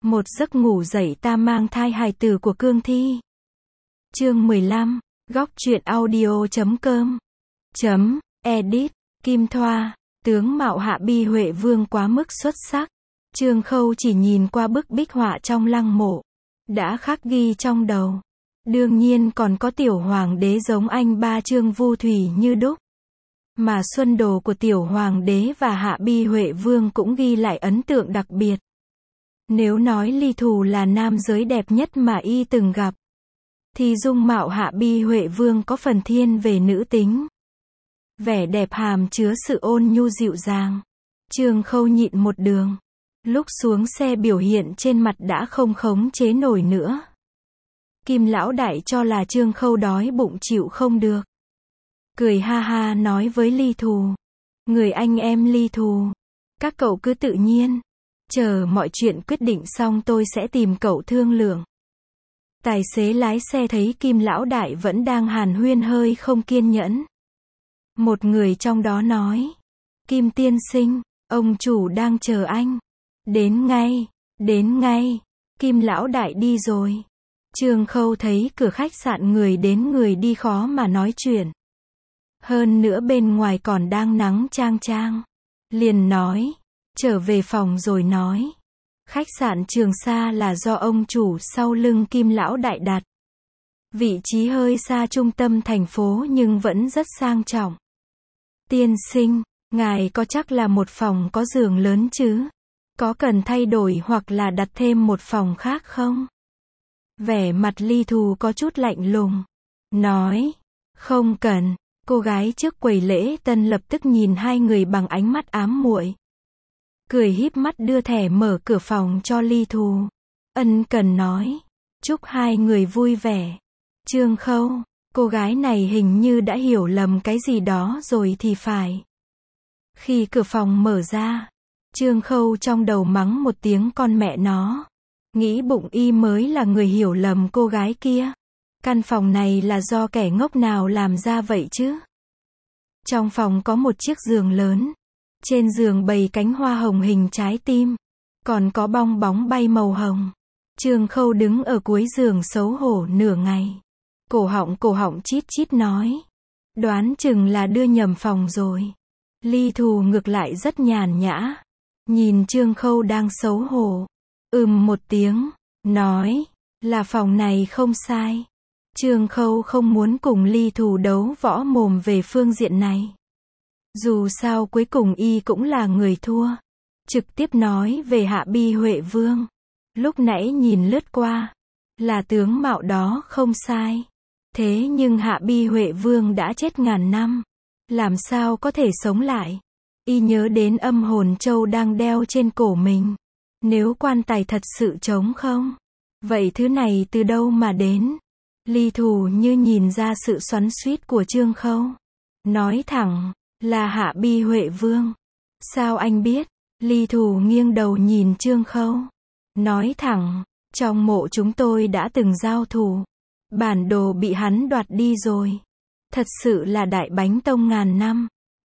Một giấc ngủ dậy ta mang thai hài tử của Cương Thi. Chương 15, góc truyện audio.com. Edit, Kim Thoa, tướng mạo Hạ Bi Huệ Vương quá mức xuất sắc. Trương Khâu chỉ nhìn qua bức bích họa trong lăng mộ, đã khắc ghi trong đầu. Đương nhiên còn có tiểu hoàng đế giống anh ba Trương Vu Thủy như đúc. Mà xuân đồ của tiểu hoàng đế và Hạ Bi Huệ Vương cũng ghi lại ấn tượng đặc biệt. Nếu nói Ly Thù là nam giới đẹp nhất mà y từng gặp, thì dung mạo Hạ Bi Huệ Vương có phần thiên về nữ tính. Vẻ đẹp hàm chứa sự ôn nhu dịu dàng. Trương Khâu nhịn một đường. Lúc xuống xe biểu hiện trên mặt đã không khống chế nổi nữa. Kim lão đại cho là Trương Khâu đói bụng chịu không được. Cười ha ha nói với Ly Thù. Người anh em Ly Thù, các cậu cứ tự nhiên. Chờ mọi chuyện quyết định xong tôi sẽ tìm cậu thương lượng. Tài xế lái xe thấy Kim lão đại vẫn đang hàn huyên hơi không kiên nhẫn. Một người trong đó nói. Kim tiên sinh, ông chủ đang chờ anh. Đến ngay, đến ngay. Kim lão đại đi rồi. Trương Khâu thấy cửa khách sạn người đến người đi khó mà nói chuyện. Hơn nữa bên ngoài còn đang nắng chang chang. Liền nói. Trở về phòng rồi nói. Khách sạn Trường Sa là do ông chủ sau lưng Kim lão đại đặt. Vị trí hơi xa trung tâm thành phố nhưng vẫn rất sang trọng. Tiên sinh, ngài có chắc là một phòng có giường lớn chứ? Có cần thay đổi hoặc là đặt thêm một phòng khác không? Vẻ mặt Ly Thù có chút lạnh lùng. Nói, không cần. Cô gái trước quầy lễ tân lập tức nhìn hai người bằng ánh mắt ám muội. Cười híp mắt đưa thẻ mở cửa phòng cho Ly Thù. Ân cần nói. Chúc hai người vui vẻ. Trương Khâu, cô gái này hình như đã hiểu lầm cái gì đó rồi thì phải. Khi cửa phòng mở ra, Trương Khâu trong đầu mắng một tiếng con mẹ nó. Nghĩ bụng y mới là người hiểu lầm cô gái kia. Căn phòng này là do kẻ ngốc nào làm ra vậy chứ? Trong phòng có một chiếc giường lớn. Trên giường bày cánh hoa hồng hình trái tim. Còn có bong bóng bay màu hồng. Trương Khâu đứng ở cuối giường xấu hổ nửa ngày. Cổ họng chít chít nói. Đoán chừng là đưa nhầm phòng rồi. Ly Thù ngược lại rất nhàn nhã. Nhìn Trương Khâu đang xấu hổ. Một tiếng. Nói. Là phòng này không sai. Trương Khâu không muốn cùng Ly Thù đấu võ mồm về phương diện này. Dù sao cuối cùng y cũng là người thua. Trực tiếp nói về Hạ Bi Huệ Vương. Lúc nãy nhìn lướt qua. Là tướng mạo đó không sai. Thế nhưng Hạ Bi Huệ Vương đã chết ngàn năm. Làm sao có thể sống lại? Y nhớ đến âm hồn châu đang đeo trên cổ mình. Nếu quan tài thật sự trống không? Vậy thứ này từ đâu mà đến? Ly Thù như nhìn ra sự xoắn xuýt của Trương Khâu. Nói thẳng. Là Hạ Bi Huệ Vương. Sao anh biết? Ly Thù nghiêng đầu nhìn Trương Khâu. Nói thẳng. Trong mộ chúng tôi đã từng giao thủ. Bản đồ bị hắn đoạt đi rồi. Thật sự là đại bánh tông ngàn năm.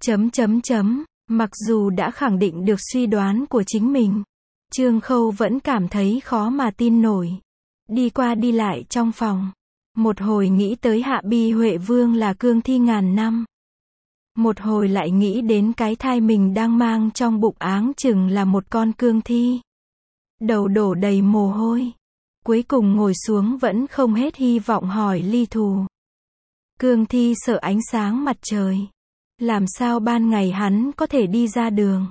Mặc dù đã khẳng định được suy đoán của chính mình, Trương Khâu vẫn cảm thấy khó mà tin nổi. Đi qua đi lại trong phòng. Một hồi nghĩ tới Hạ Bi Huệ Vương là cương thi ngàn năm. Một hồi lại nghĩ đến cái thai mình đang mang trong bụng áng chừng là một con cương thi. Đầu đổ đầy mồ hôi. Cuối cùng ngồi xuống vẫn không hết hy vọng hỏi Ly Thù. Cương thi sợ ánh sáng mặt trời. Làm sao ban ngày hắn có thể đi ra đường?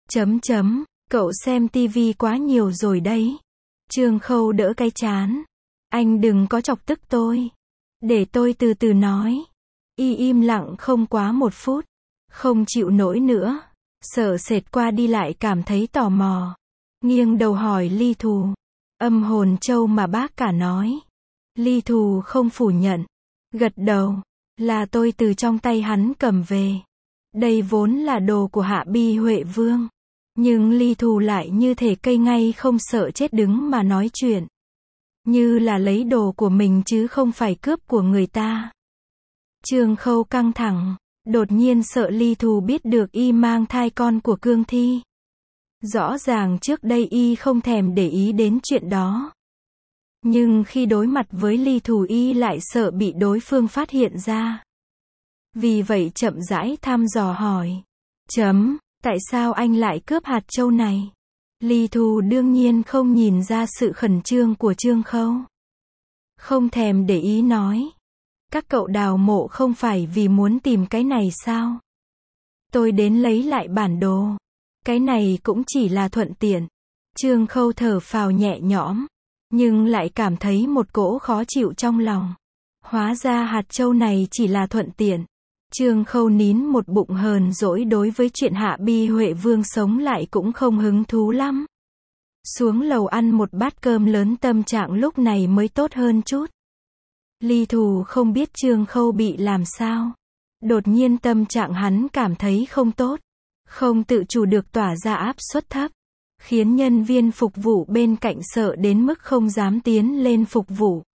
Cậu xem tivi quá nhiều rồi đấy. Trương Khâu đỡ cái trán. Anh đừng có chọc tức tôi. Để tôi từ từ nói. Y im lặng không quá 1 phút. Không chịu nổi nữa. Sợ sệt qua đi lại cảm thấy tò mò. Nghiêng đầu hỏi Ly Thù. Âm hồn châu mà bác cả nói. Ly Thù không phủ nhận. Gật đầu. Là tôi từ trong tay hắn cầm về. Đây vốn là đồ của Hạ Bi Huệ Vương. Nhưng Ly Thù lại như thể cây ngay không sợ chết đứng mà nói chuyện. Như là lấy đồ của mình chứ không phải cướp của người ta. Trương Khâu căng thẳng. Đột nhiên sợ Ly Thù biết được y mang thai con của cương thi. Rõ ràng trước đây y không thèm để ý đến chuyện đó. Nhưng khi đối mặt với Ly Thù y lại sợ bị đối phương phát hiện ra. Vì vậy chậm rãi thăm dò hỏi. Tại sao anh lại cướp hạt châu này? Ly Thù đương nhiên không nhìn ra sự khẩn trương của Trương Khâu. Không thèm để ý nói. Các cậu đào mộ không phải vì muốn tìm cái này sao? Tôi đến lấy lại bản đồ. Cái này cũng chỉ là thuận tiện. Trương Khâu thở phào nhẹ nhõm, nhưng lại cảm thấy một cỗ khó chịu trong lòng. Hóa ra hạt châu này chỉ là thuận tiện. Trương Khâu nín một bụng hờn dỗi đối với chuyện Hạ Bi Huệ Vương sống lại cũng không hứng thú lắm. Xuống lầu ăn một bát cơm lớn tâm trạng lúc này mới tốt hơn chút. Ly Thù không biết Trương Khâu bị làm sao. Đột nhiên tâm trạng hắn cảm thấy không tốt. Không tự chủ được tỏa ra áp suất thấp. Khiến nhân viên phục vụ bên cạnh sợ đến mức không dám tiến lên phục vụ.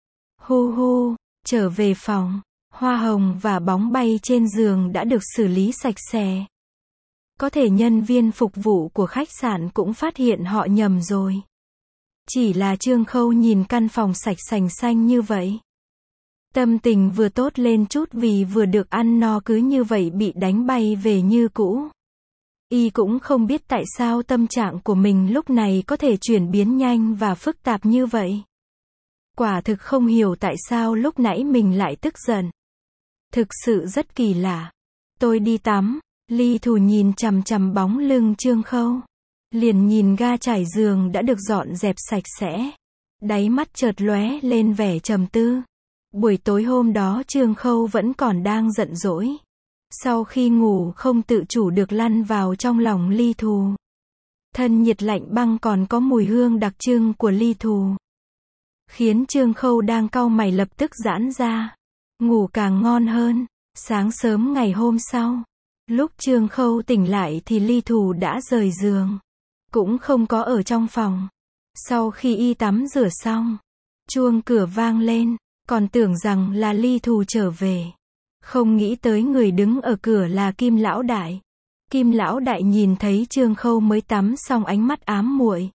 Hu hu, trở về phòng. Hoa hồng và bóng bay trên giường đã được xử lý sạch sẽ. Có thể nhân viên phục vụ của khách sạn cũng phát hiện họ nhầm rồi. Chỉ là Trương Khâu nhìn căn phòng sạch sành xanh như vậy. Tâm tình vừa tốt lên chút vì vừa được ăn no cứ như vậy bị đánh bay về như cũ. Y cũng không biết tại sao tâm trạng của mình lúc này có thể chuyển biến nhanh và phức tạp như vậy. Quả thực không hiểu tại sao lúc nãy mình lại tức giận. Thực sự rất kỳ lạ. Tôi đi tắm. Ly Thù nhìn chằm chằm bóng lưng Trương Khâu. Liền nhìn ga trải giường đã được dọn dẹp sạch sẽ. Đáy mắt chợt lóe lên vẻ trầm tư. Buổi tối hôm đó Trương Khâu vẫn còn đang giận dỗi. Sau khi ngủ không tự chủ được lăn vào trong lòng Ly Thù. Thân nhiệt lạnh băng còn có mùi hương đặc trưng của Ly Thù. Khiến Trương Khâu đang cau mày lập tức giãn ra. Ngủ càng ngon hơn. Sáng sớm ngày hôm sau. Lúc Trương Khâu tỉnh lại thì Ly Thù đã rời giường. Cũng không có ở trong phòng. Sau khi y tắm rửa xong. Chuông cửa vang lên. Còn tưởng rằng là Ly Thù trở về. Không nghĩ tới người đứng ở cửa là Kim Lão Đại. Kim Lão Đại nhìn thấy Trương Khâu mới tắm xong ánh mắt ám muội.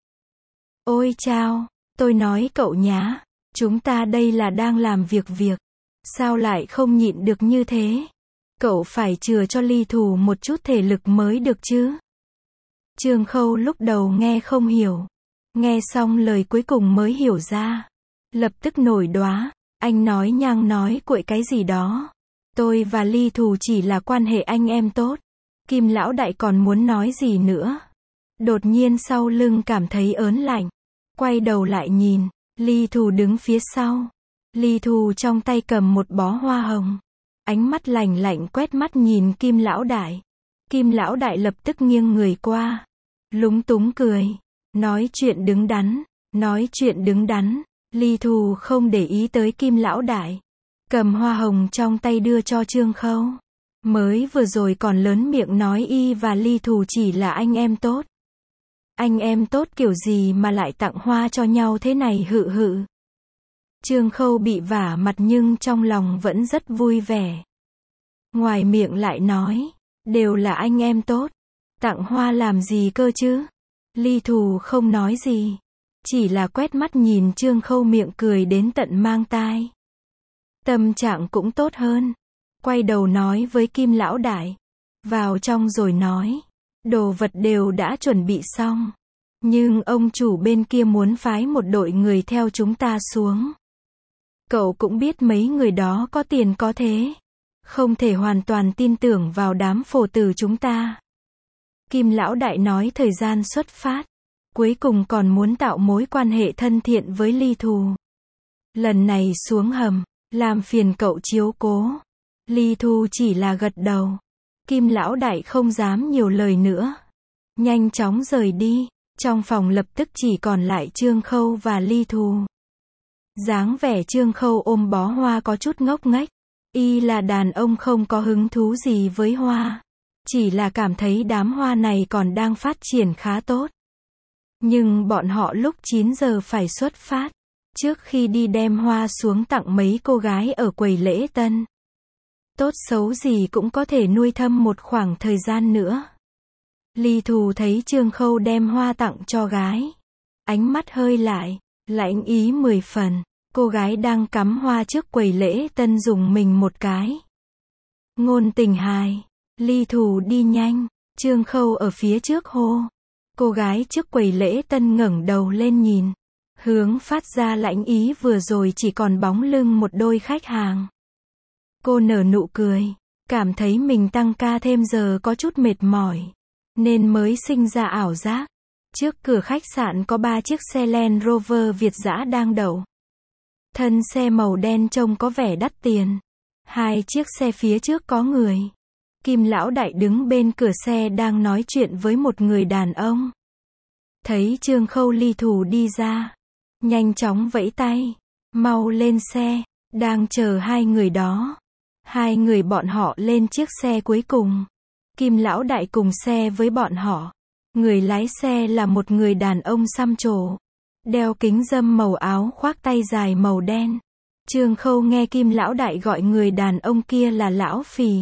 Ôi chao, tôi nói cậu nhá. Chúng ta đây là đang làm việc. Sao lại không nhịn được như thế? Cậu phải chừa cho Ly Thù một chút thể lực mới được chứ. Trương Khâu lúc đầu nghe không hiểu. Nghe xong lời cuối cùng mới hiểu ra. Lập tức nổi đoá. Anh nói nhăng nói cuội cái gì đó. Tôi và Ly Thù chỉ là quan hệ anh em tốt. Kim Lão Đại còn muốn nói gì nữa. Đột nhiên sau lưng cảm thấy ớn lạnh. Quay đầu lại nhìn. Ly Thù đứng phía sau. Ly Thù trong tay cầm một bó hoa hồng. Ánh mắt lạnh lạnh quét mắt nhìn Kim Lão Đại. Kim Lão Đại lập tức nghiêng người qua. Lúng túng cười. Nói chuyện đứng đắn. Ly Thù không để ý tới Kim Lão Đại. Cầm hoa hồng trong tay đưa cho Trương Khâu. Mới vừa rồi còn lớn miệng nói y và Ly Thù chỉ là anh em tốt. Anh em tốt kiểu gì mà lại tặng hoa cho nhau thế này hự. Trương Khâu bị vả mặt nhưng trong lòng vẫn rất vui vẻ. Ngoài miệng lại nói, đều là anh em tốt. Tặng hoa làm gì cơ chứ? Ly Thù không nói gì. Chỉ là quét mắt nhìn Trương Khâu miệng cười đến tận mang tai. Tâm trạng cũng tốt hơn. Quay đầu nói với Kim Lão Đại. Vào trong rồi nói. Đồ vật đều đã chuẩn bị xong. Nhưng ông chủ bên kia muốn phái một đội người theo chúng ta xuống. Cậu cũng biết mấy người đó có tiền có thế. Không thể hoàn toàn tin tưởng vào đám phổ tử chúng ta. Kim Lão Đại nói thời gian xuất phát. Cuối cùng còn muốn tạo mối quan hệ thân thiện với Ly Thù. Lần này xuống hầm, làm phiền cậu chiếu cố. Ly Thù chỉ là gật đầu. Kim Lão Đại không dám nhiều lời nữa. Nhanh chóng rời đi. Trong phòng lập tức chỉ còn lại Trương Khâu và Ly Thù. Dáng vẻ Trương Khâu ôm bó hoa có chút ngốc nghếch. Y là đàn ông không có hứng thú gì với hoa. Chỉ là cảm thấy đám hoa này còn đang phát triển khá tốt. Nhưng bọn họ lúc 9 giờ phải xuất phát. Trước khi đi đem hoa xuống tặng mấy cô gái ở quầy lễ tân. Tốt xấu gì cũng có thể nuôi thâm một khoảng thời gian nữa. Ly Thù thấy Trương Khâu đem hoa tặng cho gái. Ánh mắt hơi lại, lãnh ý 10 phần. Cô gái đang cắm hoa trước quầy lễ tân dùng mình một cái. Ngôn tình hài. Ly Thù đi nhanh. Trương Khâu ở phía trước hô. Cô gái trước quầy lễ tân ngẩng đầu lên nhìn. Hướng phát ra lãnh ý vừa rồi chỉ còn bóng lưng một đôi khách hàng. Cô nở nụ cười. Cảm thấy mình tăng ca thêm giờ có chút mệt mỏi. Nên mới sinh ra ảo giác. Trước cửa khách sạn có 3 chiếc xe Land Rover Việt dã đang đậu. Thân xe màu đen trông có vẻ đắt tiền. 2 chiếc xe phía trước có người. Kim lão đại đứng bên cửa xe đang nói chuyện với một người đàn ông. Thấy Trương Khâu Ly Thù đi ra. Nhanh chóng vẫy tay. Mau lên xe. Đang chờ 2 người đó. 2 người bọn họ lên chiếc xe cuối cùng. Kim lão đại cùng xe với bọn họ. Người lái xe là một người đàn ông xăm trổ. Đeo kính râm màu áo khoác tay dài màu đen. Trương Khâu nghe Kim lão đại gọi người đàn ông kia là lão Phì.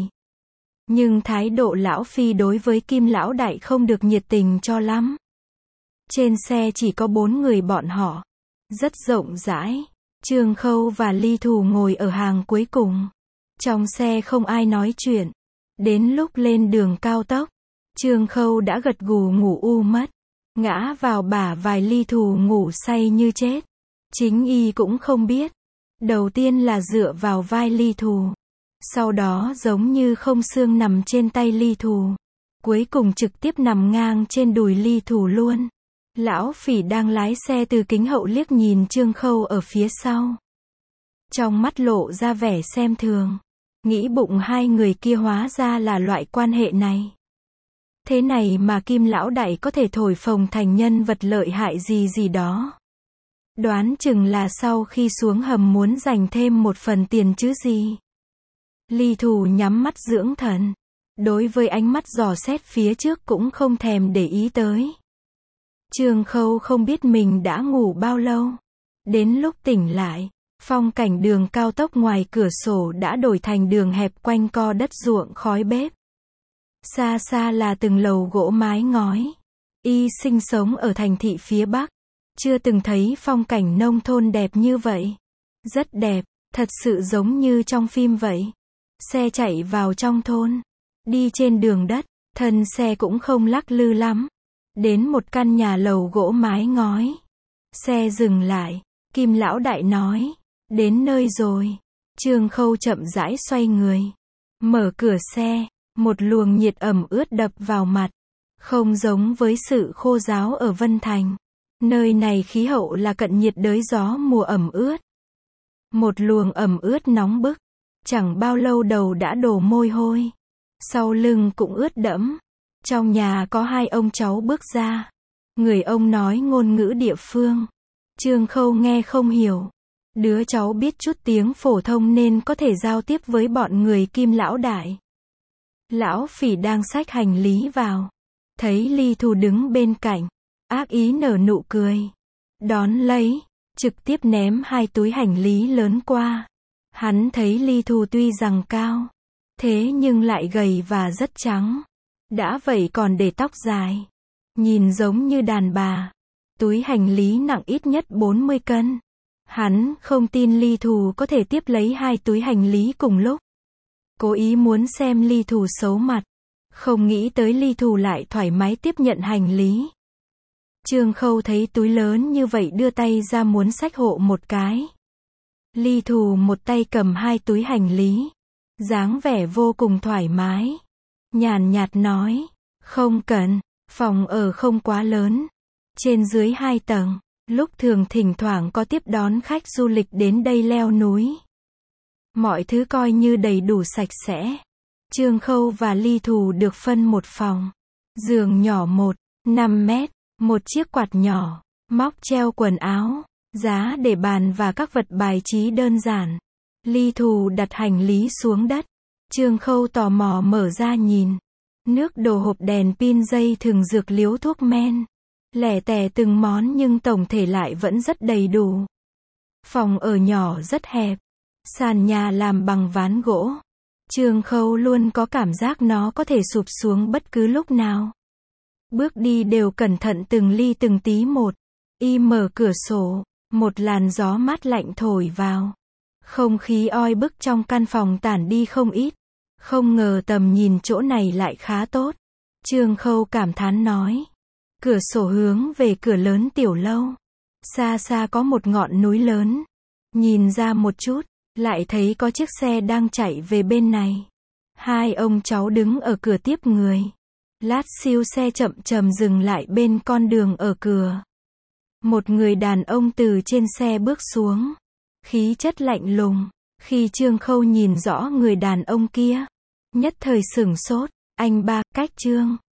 Nhưng thái độ lão Phi đối với Kim lão đại không được nhiệt tình cho lắm. Trên xe chỉ có 4 người bọn họ. Rất rộng rãi. Trương Khâu và Ly Thù ngồi ở hàng cuối cùng. Trong xe không ai nói chuyện. Đến lúc lên đường cao tốc, Trương Khâu đã gật gù ngủ mất. Ngã vào bả vai Ly Thù ngủ say như chết. Chính y cũng không biết. Đầu tiên là dựa vào vai Ly Thù. Sau đó giống như không xương nằm trên tay Ly Thù. Cuối cùng trực tiếp nằm ngang trên đùi Ly Thù luôn. Lão Phỉ đang lái xe từ kính hậu liếc nhìn Trương Khâu ở phía sau. Trong mắt lộ ra vẻ xem thường. Nghĩ bụng 2 người kia hóa ra là loại quan hệ này. Thế này mà Kim lão đại có thể thổi phồng thành nhân vật lợi hại gì đó. Đoán chừng là sau khi xuống hầm muốn dành thêm một phần tiền chứ gì. Ly Thù nhắm mắt dưỡng thần. Đối với ánh mắt dò xét phía trước cũng không thèm để ý tới. Trương Khâu không biết mình đã ngủ bao lâu. Đến lúc tỉnh lại, phong cảnh đường cao tốc ngoài cửa sổ đã đổi thành đường hẹp quanh co đất ruộng khói bếp. Xa xa là từng lầu gỗ mái ngói. Y sinh sống ở thành thị phía Bắc. Chưa từng thấy phong cảnh nông thôn đẹp như vậy. Rất đẹp, thật sự giống như trong phim vậy. Xe chạy vào trong thôn. Đi trên đường đất, thân xe cũng không lắc lư lắm. Đến một căn nhà lầu gỗ mái ngói. Xe dừng lại. Kim lão đại nói. Đến nơi rồi. Trương Khâu chậm rãi xoay người. Mở cửa xe. Một luồng nhiệt ẩm ướt đập vào mặt. Không giống với sự khô ráo ở Vân Thành. Nơi này khí hậu là cận nhiệt đới gió mùa ẩm ướt. Một luồng ẩm ướt nóng bức. Chẳng bao lâu đầu đã đổ mồ hôi. Sau lưng cũng ướt đẫm. Trong nhà có 2 ông cháu bước ra. Người ông nói ngôn ngữ địa phương. Trương Khâu nghe không hiểu. Đứa cháu biết chút tiếng phổ thông nên có thể giao tiếp với bọn người Kim lão đại. Lão Phỉ đang xách hành lý vào. Thấy Ly Thù đứng bên cạnh. Ác ý nở nụ cười. Đón lấy. Trực tiếp ném 2 túi hành lý lớn qua. Hắn thấy Ly Thù tuy rằng cao. Thế nhưng lại gầy và rất trắng. Đã vậy còn để tóc dài. Nhìn giống như đàn bà. Túi hành lý nặng ít nhất 40 cân. Hắn không tin Ly Thù có thể tiếp lấy 2 túi hành lý cùng lúc. Cố ý muốn xem Ly Thù xấu mặt. Không nghĩ tới Ly Thù lại thoải mái tiếp nhận hành lý. Trương Khâu thấy túi lớn như vậy đưa tay ra muốn xách hộ một cái. Ly Thù một tay cầm 2 túi hành lý. Dáng vẻ vô cùng thoải mái. Nhàn nhạt nói. Không cần, phòng ở không quá lớn. Trên dưới 2 tầng. Lúc thường thỉnh thoảng có tiếp đón khách du lịch đến đây leo núi. Mọi thứ coi như đầy đủ sạch sẽ. Trương Khâu và Ly Thù được phân một phòng. Giường nhỏ 5 mét. Một chiếc quạt nhỏ. Móc treo quần áo. Giá để bàn và các vật bài trí đơn giản. Ly Thù đặt hành lý xuống đất. Trương Khâu tò mò mở ra nhìn. Nước đồ hộp đèn pin dây thừng dược liếu thuốc men. Lẻ tẻ từng món nhưng tổng thể lại vẫn rất đầy đủ. Phòng ở nhỏ rất hẹp. Sàn nhà làm bằng ván gỗ. Trương Khâu luôn có cảm giác nó có thể sụp xuống bất cứ lúc nào. Bước đi đều cẩn thận từng ly từng tí một. Y mở cửa sổ, một làn gió mát lạnh thổi vào. Không khí oi bức trong căn phòng tản đi không ít. Không ngờ tầm nhìn chỗ này lại khá tốt. Trương Khâu cảm thán nói. Cửa sổ hướng về cửa lớn tiểu lâu. Xa xa có một ngọn núi lớn. Nhìn ra một chút, lại thấy có chiếc xe đang chạy về bên này. Hai ông cháu đứng ở cửa tiếp người. Lát siêu xe chậm chậm dừng lại bên con đường ở cửa. Một người đàn ông từ trên xe bước xuống. Khí chất lạnh lùng. Khi Trương Khâu nhìn rõ người đàn ông kia, nhất thời sửng sốt. Anh ba, cách Trương